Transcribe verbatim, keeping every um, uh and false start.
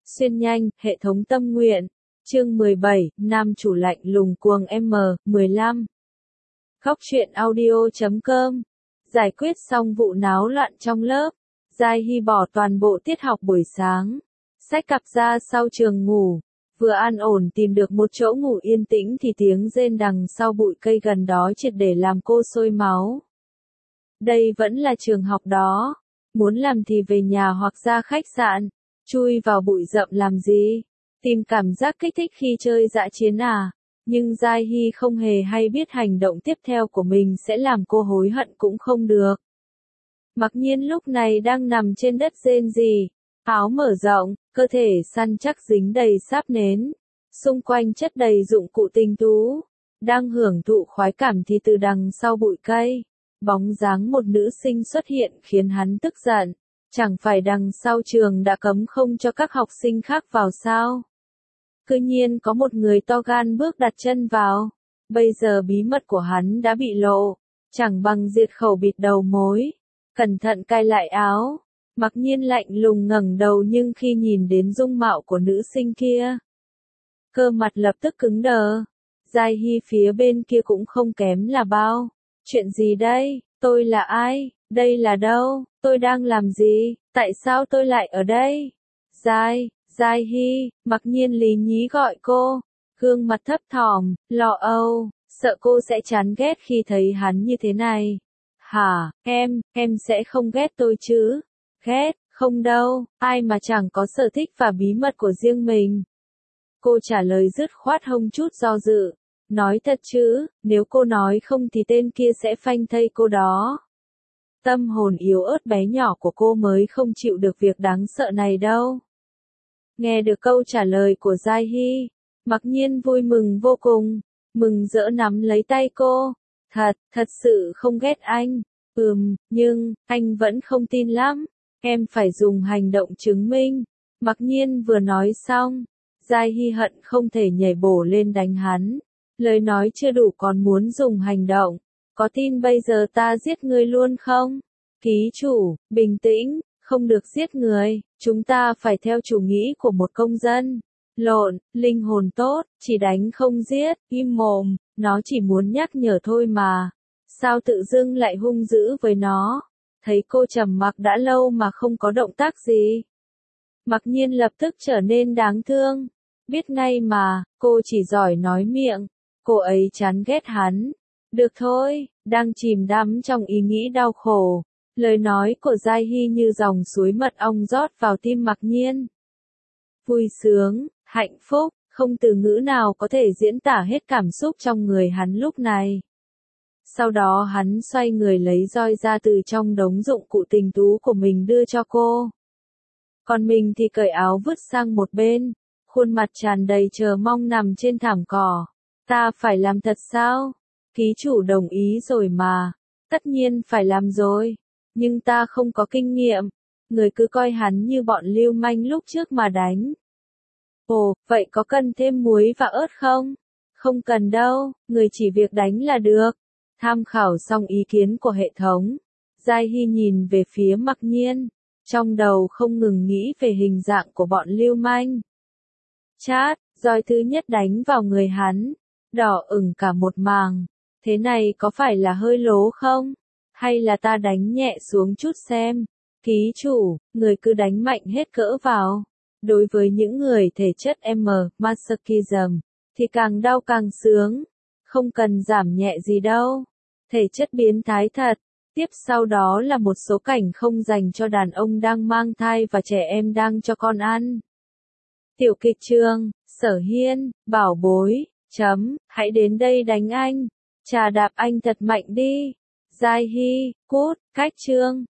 Xuyên nhanh, hệ thống tâm nguyện. Chương mười bảy, nam chủ lạnh lùng cuồng M, mười lăm. Góc truyện audio chấm com. Giải quyết xong vụ náo loạn trong lớp, Giai Hy bỏ toàn bộ tiết học buổi sáng, xách cặp ra sau trường ngủ, vừa an ổn tìm được một chỗ ngủ yên tĩnh thì tiếng rên đằng sau bụi cây gần đó triệt để làm cô sôi máu. Đây vẫn là trường học đó, muốn làm thì về nhà hoặc ra khách sạn, chui vào bụi rậm làm gì? Tìm cảm giác kích thích khi chơi dã chiến à? Nhưng Giai Hy không hề hay biết hành động tiếp theo của mình sẽ làm cô hối hận cũng không được. Mặc nhiên lúc này đang nằm trên đất rên rỉ, áo mở rộng, cơ thể săn chắc dính đầy sáp nến, xung quanh chất đầy dụng cụ tinh tú, đang hưởng thụ khoái cảm thì từ đằng sau bụi cây, bóng dáng một nữ sinh xuất hiện khiến hắn tức giận. Chẳng phải đằng sau trường đã cấm không cho các học sinh khác vào sao? Cứ nhiên có một người to gan bước đặt chân vào. Bây giờ bí mật của hắn đã bị lộ, chẳng bằng diệt khẩu bịt đầu mối. Cẩn thận cài lại áo, mặc nhiên lạnh lùng ngẩng đầu nhưng khi nhìn đến dung mạo của nữ sinh kia, cơ mặt lập tức cứng đờ. Giai Hy phía bên kia cũng không kém là bao. Chuyện gì đây? Tôi là ai? Đây là đâu? Tôi đang làm gì? Tại sao tôi lại ở đây? Giai, Giai Hy, mặc nhiên lý nhí gọi cô, gương mặt thấp thỏm, lo âu, sợ cô sẽ chán ghét khi thấy hắn như thế này. Hả, em, em sẽ không ghét tôi chứ? Ghét, không đâu, ai mà chẳng có sở thích và bí mật của riêng mình. Cô trả lời dứt khoát không chút do dự. Nói thật chứ, nếu cô nói không thì tên kia sẽ phanh thây cô đó. Tâm hồn yếu ớt bé nhỏ của cô mới không chịu được việc đáng sợ này đâu. Nghe được câu trả lời của Giai Hy, mặc nhiên vui mừng vô cùng, mừng rỡ nắm lấy tay cô. Thật, thật sự không ghét anh. Ừm, nhưng, anh vẫn không tin lắm. Em phải dùng hành động chứng minh. Mặc nhiên vừa nói xong, Giai Hy hận không thể nhảy bổ lên đánh hắn. Lời nói chưa đủ còn muốn dùng hành động. Có tin bây giờ ta giết ngươi luôn không? Ký chủ, bình tĩnh, không được giết người, chúng ta phải theo chủ nghĩ của một công dân. Lộn, linh hồn tốt, chỉ đánh không giết, im mồm, nó chỉ muốn nhắc nhở thôi mà. Sao tự dưng lại hung dữ với nó? Thấy cô trầm mặc đã lâu mà không có động tác gì. Mặc nhiên lập tức trở nên đáng thương. Biết ngay mà, cô chỉ giỏi nói miệng. Cô ấy chán ghét hắn. Được thôi, đang chìm đắm trong ý nghĩ đau khổ. Lời nói của Giai Hy như dòng suối mật ong rót vào tim mặc nhiên. Vui sướng, hạnh phúc, không từ ngữ nào có thể diễn tả hết cảm xúc trong người hắn lúc này. Sau đó hắn xoay người lấy roi ra từ trong đống dụng cụ tình tú của mình đưa cho cô. Còn mình thì cởi áo vứt sang một bên, khuôn mặt tràn đầy chờ mong nằm trên thảm cỏ. Ta phải làm thật sao? Ký chủ đồng ý rồi mà. Tất nhiên phải làm rồi. Nhưng ta không có kinh nghiệm. Người cứ coi hắn như bọn lưu manh lúc trước mà đánh. Ồ, vậy có cần thêm muối và ớt không? Không cần đâu, người chỉ việc đánh là được. Tham khảo xong ý kiến của hệ thống, Giai Hy nhìn về phía mặc nhiên. Trong đầu không ngừng nghĩ về hình dạng của bọn lưu manh. Chát, roi thứ nhất đánh vào người hắn. Đỏ ửng cả một màng. Thế này có phải là hơi lố không? Hay là ta đánh nhẹ xuống chút xem? Ký chủ, người cứ đánh mạnh hết cỡ vào. Đối với những người thể chất M, masochism, thì càng đau càng sướng. Không cần giảm nhẹ gì đâu. Thể chất biến thái thật. Tiếp sau đó là một số cảnh không dành cho đàn ông đang mang thai và trẻ em đang cho con ăn. Tiểu kịch chương, Sở Hiên, bảo bối, chấm, hãy đến đây đánh anh. Chà đạp anh thật mạnh đi. Giai Hy, cút, cách chương.